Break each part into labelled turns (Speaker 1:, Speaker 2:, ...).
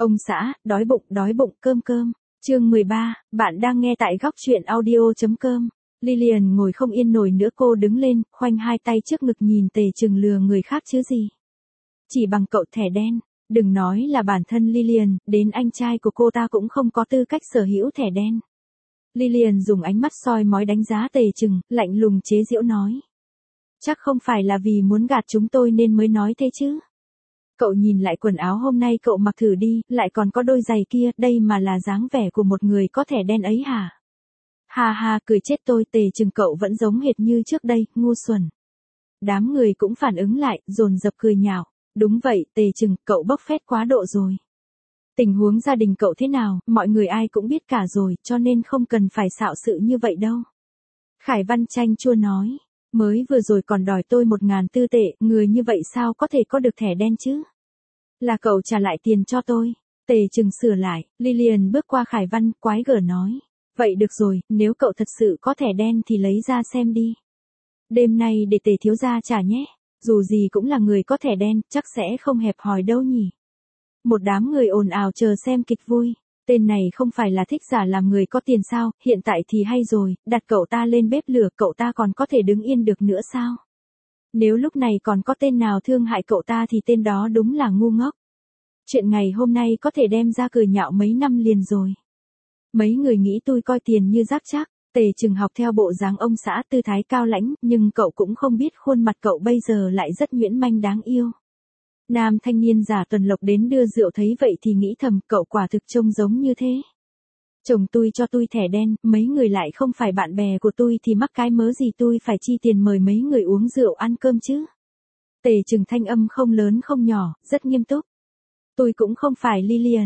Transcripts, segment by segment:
Speaker 1: Ông xã, đói bụng, cơm. Chương 13, bạn đang nghe tại góc truyện audio.com. Lilian ngồi không yên nổi nữa, cô đứng lên, khoanh hai tay trước ngực nhìn Tề Trừng lừa người khác chứ gì. Chỉ bằng cậu thẻ đen, đừng nói là bản thân Lilian, đến anh trai của cô ta cũng không có tư cách sở hữu thẻ đen. Lilian dùng ánh mắt soi mói đánh giá Tề Trừng, lạnh lùng chế giễu nói. Chắc không phải là vì muốn gạt chúng tôi nên mới nói thế chứ. Cậu nhìn lại quần áo hôm nay cậu mặc thử đi, lại còn có đôi giày kia, đây mà là dáng vẻ của một người có thẻ đen ấy hả? Ha ha, cười chết tôi. Tề Trừng, cậu vẫn giống hệt như trước đây, ngu xuẩn. Đám người cũng phản ứng lại, dồn dập cười nhạo. Đúng vậy, Tề Trừng, cậu bốc phét quá độ rồi. Tình huống gia đình cậu thế nào, mọi người ai cũng biết cả rồi, cho nên không cần phải xạo sự như vậy đâu. Khải Văn chanh chua nói. Mới vừa rồi còn đòi tôi 1.000 tư tệ, người như vậy sao có thể có được thẻ đen chứ? Là cậu trả lại tiền cho tôi. Tề Trừng sửa lại. Lilian bước qua Khải Văn, quái gở nói. Vậy được rồi, nếu cậu thật sự có thẻ đen thì lấy ra xem đi. Đêm nay để Tề thiếu gia trả nhé. Dù gì cũng là người có thẻ đen, chắc sẽ không hẹp hòi đâu nhỉ. Một đám người ồn ào chờ xem kịch vui. Tên này không phải là thích giả làm người có tiền sao, hiện tại thì hay rồi, đặt cậu ta lên bếp lửa cậu ta còn có thể đứng yên được nữa sao? Nếu lúc này còn có tên nào thương hại cậu ta thì tên đó đúng là ngu ngốc. Chuyện ngày hôm nay có thể đem ra cười nhạo mấy năm liền rồi. Mấy người nghĩ tôi coi tiền như rác chắc. Tề Trừng học theo bộ dáng ông xã, tư thái cao lãnh, nhưng cậu cũng không biết khuôn mặt cậu bây giờ lại rất nhuyễn manh đáng yêu. Nam thanh niên giả Tuần Lộc đến đưa rượu thấy vậy thì nghĩ thầm, cậu quả thực trông giống như thế. Chồng tôi cho tôi thẻ đen, mấy người lại không phải bạn bè của tôi thì mắc cái mớ gì tôi phải chi tiền mời mấy người uống rượu ăn cơm chứ. Tề Trừng thanh âm không lớn không nhỏ, rất nghiêm túc. Tôi cũng không phải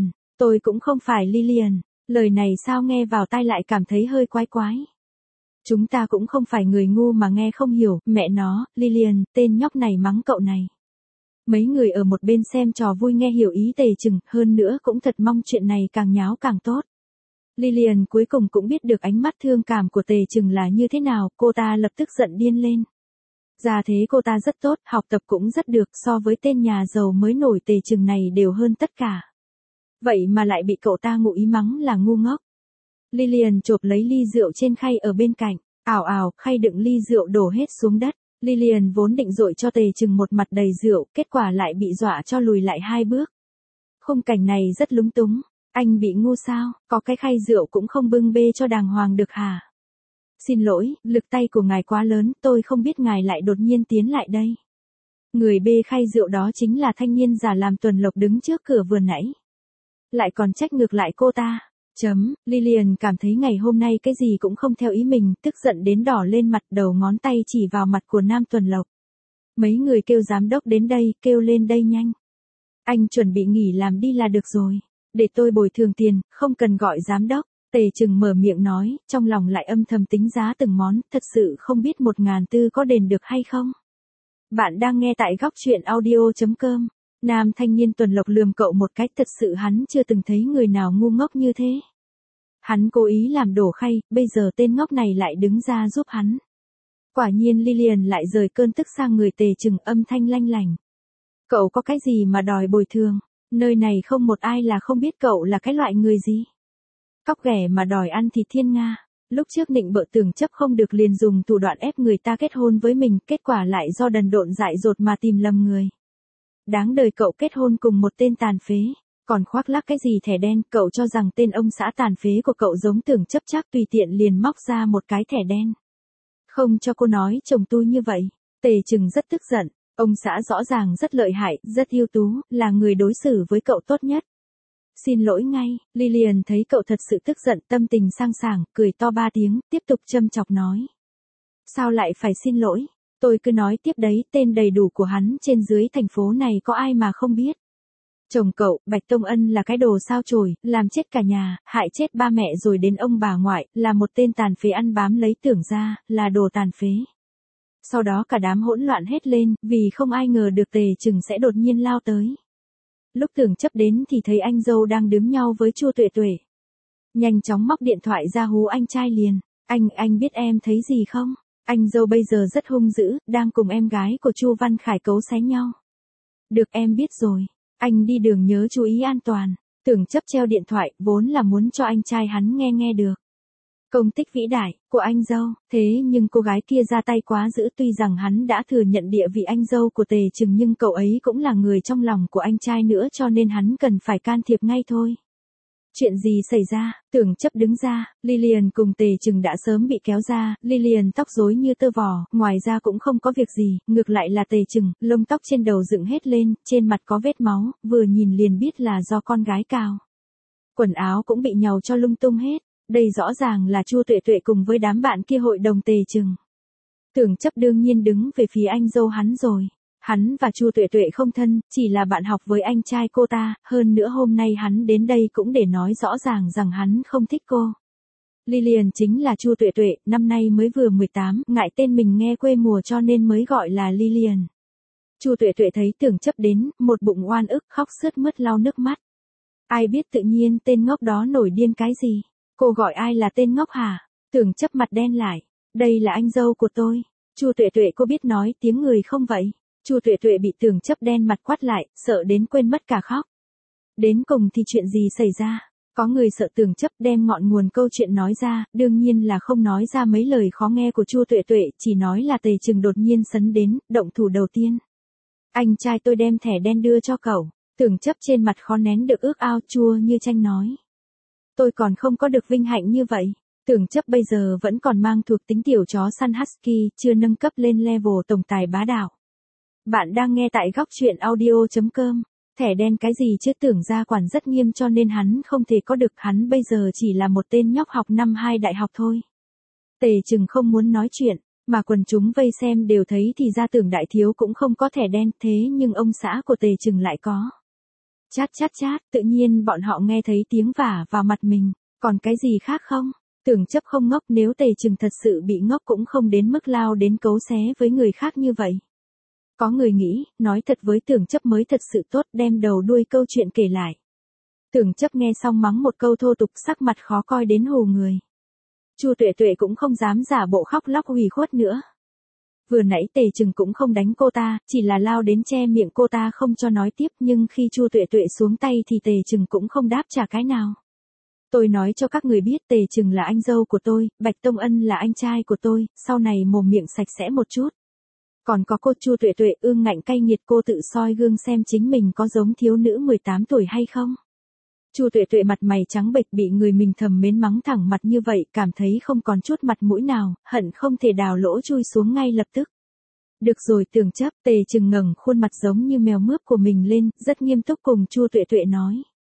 Speaker 1: Lilian. Lời này sao nghe vào tai lại cảm thấy hơi quái quái. Chúng ta cũng không phải người ngu mà nghe không hiểu, mẹ nó, Lilian, tên nhóc này mắng cậu này. Mấy người ở một bên xem trò vui nghe hiểu ý Tề Trừng, hơn nữa cũng thật mong chuyện này càng nháo càng tốt. Lilian cuối cùng cũng biết được ánh mắt thương cảm của Tề Trừng là như thế nào, cô ta lập tức giận điên lên. Ra thế cô ta rất tốt, học tập cũng rất được, so với tên nhà giàu mới nổi Tề Trừng này đều hơn tất cả. Vậy mà lại bị cậu ta ngụ ý mắng là ngu ngốc. Lilian chộp lấy ly rượu trên khay ở bên cạnh, ào ào, khay đựng ly rượu đổ hết xuống đất. Lilian vốn định dội cho Tề Trừng một mặt đầy rượu, kết quả lại bị dọa cho lùi lại 2 bước. Khung cảnh này rất lúng túng. Anh bị ngu sao, có cái khay rượu cũng không bưng bê cho đàng hoàng được hả? Xin lỗi, lực tay của ngài quá lớn, tôi không biết ngài lại đột nhiên tiến lại đây. Người bê khay rượu đó chính là thanh niên giả làm Tuần Lộc đứng trước cửa vừa nãy. Lại còn trách ngược lại cô ta. Lilian cảm thấy ngày hôm nay cái gì cũng không theo ý mình, tức giận đến đỏ lên mặt, đầu ngón tay chỉ vào mặt của Nam Tuần Lộc. Mấy người kêu giám đốc đến đây, kêu lên đây nhanh. Anh chuẩn bị nghỉ làm đi là được rồi. Để tôi bồi thường tiền, không cần gọi giám đốc. Tề Trừng mở miệng nói, trong lòng lại âm thầm tính giá từng món, thật sự không biết 1.000 tư có đền được hay không. Bạn đang nghe tại góc truyện audio.com. Nam thanh niên Tuần Lộc lườm cậu một cách, thật sự hắn chưa từng thấy người nào ngu ngốc như thế. Hắn cố ý làm đổ khay, bây giờ tên ngốc này lại đứng ra giúp hắn. Quả nhiên Lilian lại rời cơn tức sang người Tề Trừng, âm thanh lanh lành. Cậu có cái gì mà đòi bồi thường, nơi này không một ai là không biết cậu là cái loại người gì. Cóc ghẻ mà đòi ăn thịt thiên nga. Lúc trước nịnh bợ tưởng chấp không được liền dùng thủ đoạn ép người ta kết hôn với mình, kết quả lại do đần độn dại dột mà tìm lầm người. Đáng đời cậu kết hôn cùng một tên tàn phế, còn khoác lác cái gì thẻ đen, cậu cho rằng tên ông xã tàn phế của cậu giống tưởng chấp chắc tùy tiện liền móc ra một cái thẻ đen. Không cho cô nói chồng tôi như vậy. Tề Trừng rất tức giận, ông xã rõ ràng rất lợi hại, rất ưu tú, là người đối xử với cậu tốt nhất. Xin lỗi ngay. Lilian thấy cậu thật sự tức giận, tâm tình sang sảng, cười to 3 tiếng, tiếp tục châm chọc nói. Sao lại phải xin lỗi? Tôi cứ nói tiếp đấy, tên đầy đủ của hắn trên dưới thành phố này có ai mà không biết. Chồng cậu, Bạch Tông Ân là cái đồ sao chổi, làm chết cả nhà, hại chết ba mẹ rồi đến ông bà ngoại, là một tên tàn phế ăn bám lấy tưởng ra, là đồ tàn phế. Sau đó cả đám hỗn loạn hết lên, vì không ai ngờ được Tề Trừng sẽ đột nhiên lao tới. Lúc tưởng chấp đến thì thấy anh dâu đang đếm nhau với Chu Tuệ Tuệ. Nhanh chóng móc điện thoại ra hú anh trai liền. Anh biết em thấy gì không? Anh dâu bây giờ rất hung dữ, đang cùng em gái của Chu Văn Khải cấu xé nhau. Được em biết rồi. Anh đi đường nhớ chú ý an toàn. Tưởng chấp treo điện thoại, vốn là muốn cho anh trai hắn nghe được. Công tích vĩ đại của anh dâu, thế nhưng cô gái kia ra tay quá dữ, tuy rằng hắn đã thừa nhận địa vị anh dâu của Tề Trừng nhưng cậu ấy cũng là người trong lòng của anh trai nữa cho nên hắn cần phải can thiệp ngay thôi. Chuyện gì xảy ra? Tưởng chấp đứng ra, Lillian cùng Tề Trừng đã sớm bị kéo ra, Lillian tóc rối như tơ vò, ngoài ra cũng không có việc gì, ngược lại là Tề Trừng, lông tóc trên đầu dựng hết lên, trên mặt có vết máu, vừa nhìn liền biết là do con gái cào. Quần áo cũng bị nhàu cho lung tung hết, đây rõ ràng là Chu Tuệ Tuệ cùng với đám bạn kia hội đồng Tề Trừng. Tưởng chấp đương nhiên đứng về phía anh dâu hắn rồi. Hắn và Chu Tuệ Tuệ không thân, chỉ là bạn học với anh trai cô ta, hơn nữa hôm nay hắn đến đây cũng để nói rõ ràng rằng hắn không thích cô. Lillian chính là Chu Tuệ Tuệ, năm nay mới vừa 18, ngại tên mình nghe quê mùa cho nên mới gọi là Lillian. Chu Tuệ Tuệ thấy Tưởng chấp đến, một bụng oan ức khóc sướt mướt lau nước mắt. Ai biết tự nhiên tên ngốc đó nổi điên cái gì? Cô gọi ai là tên ngốc hả? Tưởng chấp mặt đen lại. Đây là anh dâu của tôi. Chu Tuệ Tuệ cô biết nói tiếng người không vậy? Chu Tuệ Tuệ bị Tưởng chấp đen mặt quát lại, sợ đến quên mất cả khóc. Đến cùng thì chuyện gì xảy ra? Có người sợ Tưởng chấp đem ngọn nguồn câu chuyện nói ra, đương nhiên là không nói ra mấy lời khó nghe của Chu Tuệ Tuệ, chỉ nói là Tề Trừng đột nhiên sấn đến, động thủ đầu tiên. Anh trai tôi đem thẻ đen đưa cho cậu. Tưởng chấp trên mặt khó nén được ước ao, chua như chanh nói. Tôi còn không có được vinh hạnh như vậy. Tưởng chấp bây giờ vẫn còn mang thuộc tính tiểu chó săn husky, chưa nâng cấp lên level tổng tài bá đạo. Bạn đang nghe tại góc truyện audio.com. Thẻ đen cái gì chứ, Tưởng gia quản rất nghiêm cho nên hắn không thể có được, hắn bây giờ chỉ là một tên nhóc học năm 2 đại học thôi. Tề Trừng không muốn nói chuyện, mà quần chúng vây xem đều thấy thì ra Tưởng đại thiếu cũng không có thẻ đen, thế nhưng ông xã của Tề Trừng lại có. Chát chát chát, tự nhiên bọn họ nghe thấy tiếng vả vào mặt mình, còn cái gì khác không? Tưởng chấp không ngốc, nếu Tề Trừng thật sự bị ngốc cũng không đến mức lao đến cấu xé với người khác như vậy. Có người nghĩ, nói thật với Tưởng chấp mới thật sự tốt, đem đầu đuôi câu chuyện kể lại. Tưởng chấp nghe xong mắng một câu thô tục, sắc mặt khó coi đến hù người. Chu Tuệ Tuệ cũng không dám giả bộ khóc lóc ủy khuất nữa. Vừa nãy Tề Trừng cũng không đánh cô ta, chỉ là lao đến che miệng cô ta không cho nói tiếp, nhưng khi Chu Tuệ Tuệ xuống tay thì Tề Trừng cũng không đáp trả cái nào. Tôi nói cho các người biết, Tề Trừng là anh dâu của tôi, Bạch Tông Ân là anh trai của tôi, sau này mồm miệng sạch sẽ một chút. Còn có cô Chu Tuệ Tuệ ương ngạnh cay nghiệt, cô tự soi gương xem chính mình có giống thiếu nữ 18 tuổi hay không. Chu Tuệ Tuệ mặt mày trắng bệch, bị người mình thầm mến mắng thẳng mặt như vậy, cảm thấy không còn chút mặt mũi nào, hận không thể đào lỗ chui xuống ngay lập tức. Được rồi Tưởng chấp, Tề Trừng ngẩng khuôn mặt giống như mèo mướp của mình lên, rất nghiêm túc cùng Chu Tuệ Tuệ nói.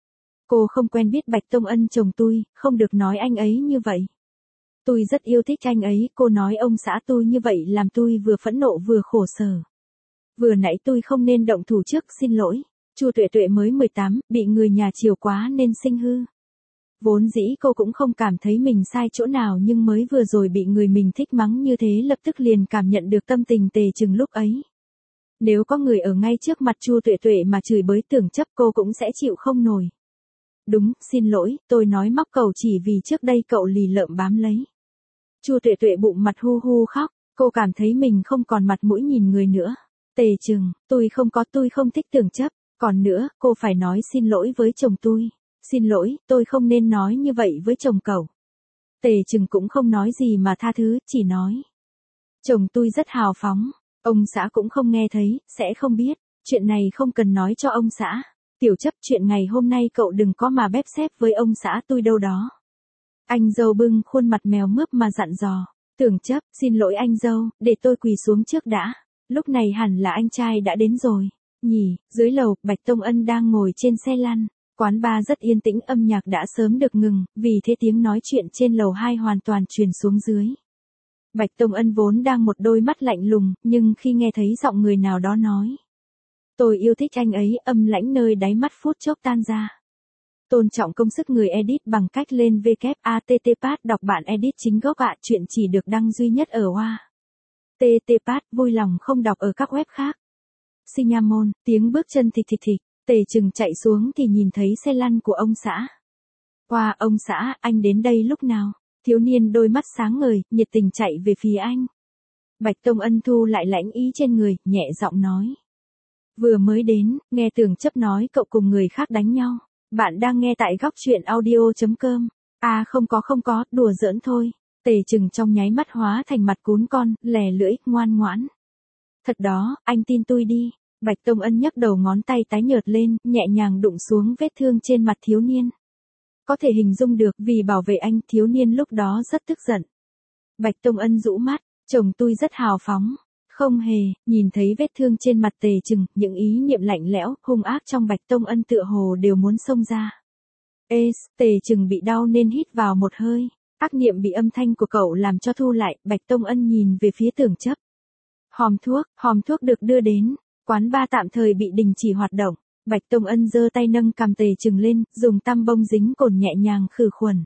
Speaker 1: Cô không quen biết Bạch Tông Ân chồng tôi, không được nói anh ấy như vậy. Tôi rất yêu thích anh ấy, cô nói ông xã tôi như vậy làm tôi vừa phẫn nộ vừa khổ sở. Vừa nãy tôi không nên động thủ trước, xin lỗi. Chu Tuệ Tuệ mới 18, bị người nhà chiều quá nên sinh hư. Vốn dĩ cô cũng không cảm thấy mình sai chỗ nào, nhưng mới vừa rồi bị người mình thích mắng như thế lập tức liền cảm nhận được tâm tình Tề Trừng lúc ấy. Nếu có người ở ngay trước mặt Chu Tuệ Tuệ mà chửi bới Tưởng chấp, cô cũng sẽ chịu không nổi. Đúng, xin lỗi, tôi nói móc cầu chỉ vì trước đây cậu lì lợm bám lấy. Chu Tuệ Tuệ bụng mặt hu hu khóc, cô cảm thấy mình không còn mặt mũi nhìn người nữa. Tề Trừng, tôi không thích Tưởng chấp, còn nữa, cô phải nói xin lỗi với chồng tôi. Xin lỗi, tôi không nên nói như vậy với chồng cậu. Tề Trừng cũng không nói gì mà tha thứ, chỉ nói. Chồng tôi rất hào phóng, ông xã cũng không nghe thấy, sẽ không biết, chuyện này không cần nói cho ông xã. Tiểu chấp, chuyện ngày hôm nay cậu đừng có mà bép xép với ông xã tôi đâu đó. Anh dâu bưng khuôn mặt mèo mướp mà dặn dò. Tưởng chấp, xin lỗi anh dâu, để tôi quỳ xuống trước đã. Lúc này hẳn là anh trai đã đến rồi. Nhỉ, dưới lầu, Bạch Tông Ân đang ngồi trên xe lăn. Quán bar rất yên tĩnh, âm nhạc đã sớm được ngừng, vì thế tiếng nói chuyện trên lầu 2 hoàn toàn truyền xuống dưới. Bạch Tông Ân vốn đang một đôi mắt lạnh lùng, nhưng khi nghe thấy giọng người nào đó nói. Tôi yêu thích anh ấy, âm lãnh nơi đáy mắt phút chốc tan ra. Tôn trọng công sức người edit bằng cách lên WATTPad đọc bản edit chính gốc ạ, chuyện chỉ được đăng duy nhất ở Hoa. TTPad, vui lòng không đọc ở các web khác. Cinnamon, tiếng bước chân thịch thịch thịch, Tề Trừng chạy xuống thì nhìn thấy xe lăn của ông xã. Wow, ông xã, anh đến đây lúc nào? Thiếu niên đôi mắt sáng ngời, nhiệt tình chạy về phía anh. Bạch Tông Ân thu lại lãnh ý trên người, nhẹ giọng nói. Vừa mới đến, nghe Tưởng chấp nói cậu cùng người khác đánh nhau. Bạn đang nghe tại góc truyện audio.com. À không có, đùa giỡn thôi. Tề Trừng trong nháy mắt hóa thành mặt cún con, lè lưỡi, ngoan ngoãn. Thật đó, anh tin tôi đi. Bạch Tông Ân nhấc đầu ngón tay tái nhợt lên, nhẹ nhàng đụng xuống vết thương trên mặt thiếu niên. Có thể hình dung được, vì bảo vệ anh, thiếu niên lúc đó rất tức giận. Bạch Tông Ân rũ mắt, chồng tôi rất hào phóng. Không hề, nhìn thấy vết thương trên mặt Tề Trừng, những ý niệm lạnh lẽo, hung ác trong Bạch Tông Ân tựa hồ đều muốn xông ra. Tề Trừng bị đau nên hít vào một hơi. Ác niệm bị âm thanh của cậu làm cho thu lại, Bạch Tông Ân nhìn về phía Tưởng Chấp. Hòm thuốc được đưa đến, quán bar tạm thời bị đình chỉ hoạt động. Bạch Tông Ân giơ tay nâng cằm Tề Trừng lên, dùng tăm bông dính cồn nhẹ nhàng khử khuẩn.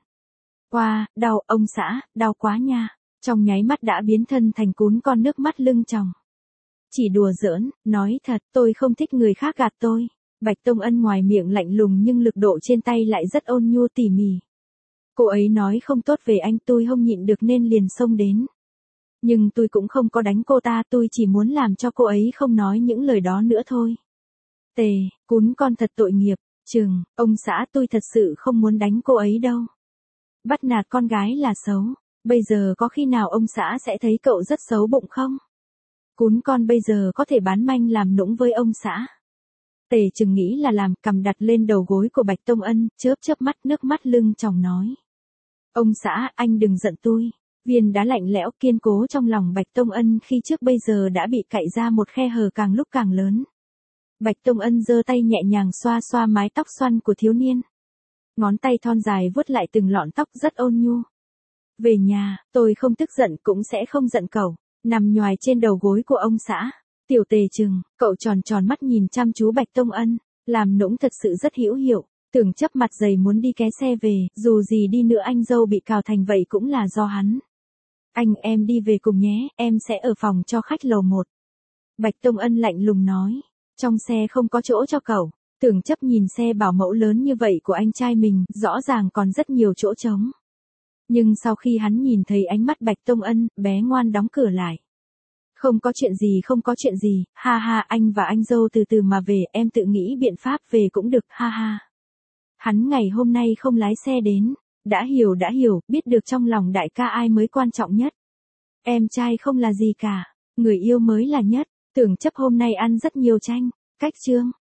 Speaker 1: Đau, ông xã, đau quá nha. Trong nháy mắt đã biến thân thành cún con, nước mắt lưng tròng. Chỉ đùa giỡn, nói thật, tôi không thích người khác gạt tôi. Bạch Tông Ân ngoài miệng lạnh lùng nhưng lực độ trên tay lại rất ôn nhu tỉ mỉ. Cô ấy nói không tốt về anh, tôi không nhịn được nên liền xông đến. Nhưng tôi cũng không có đánh cô ta, tôi chỉ muốn làm cho cô ấy không nói những lời đó nữa thôi. Cún con thật tội nghiệp. Trừng, ông xã, tôi thật sự không muốn đánh cô ấy đâu. Bắt nạt con gái là xấu. Bây giờ có khi nào ông xã sẽ thấy cậu rất xấu bụng không? Cún con bây giờ có thể bán manh làm nũng với ông xã. Tề Trừng nghĩ là làm, cầm đặt lên đầu gối của Bạch Tông Ân, chớp mắt, nước mắt lưng tròng nói. Ông xã, anh đừng giận tôi. Viên đá lạnh lẽo kiên cố trong lòng Bạch Tông Ân khi trước bây giờ đã bị cạy ra một khe hở càng lúc càng lớn. Bạch Tông Ân giơ tay nhẹ nhàng xoa xoa mái tóc xoăn của thiếu niên. Ngón tay thon dài vuốt lại từng lọn tóc rất ôn nhu. Về nhà, tôi không tức giận cũng sẽ không giận cậu. Nằm nhoài trên đầu gối của ông xã. Tiểu Tề Trừng, cậu tròn mắt nhìn chăm chú Bạch Tông Ân. Làm nũng thật sự rất hữu hiệu. Tưởng Chấp mặt dày muốn đi ké xe về, dù gì đi nữa anh dâu bị cào thành vậy cũng là do hắn. Anh em đi về cùng nhé, em sẽ ở phòng cho khách lầu 1. Bạch Tông Ân lạnh lùng nói. Trong xe không có chỗ cho cậu. Tưởng Chấp nhìn xe bảo mẫu lớn như vậy của anh trai mình, rõ ràng còn rất nhiều chỗ trống. Nhưng sau khi hắn nhìn thấy ánh mắt Bạch Tông Ân, bé ngoan đóng cửa lại. Không có chuyện gì, ha ha, anh và anh dâu từ từ mà về, em tự nghĩ biện pháp về cũng được, ha ha. Hắn ngày hôm nay không lái xe đến. Đã hiểu, biết được trong lòng đại ca ai mới quan trọng nhất. Em trai không là gì cả, người yêu mới là nhất. Tưởng Chấp hôm nay ăn rất nhiều chanh. Cách chương.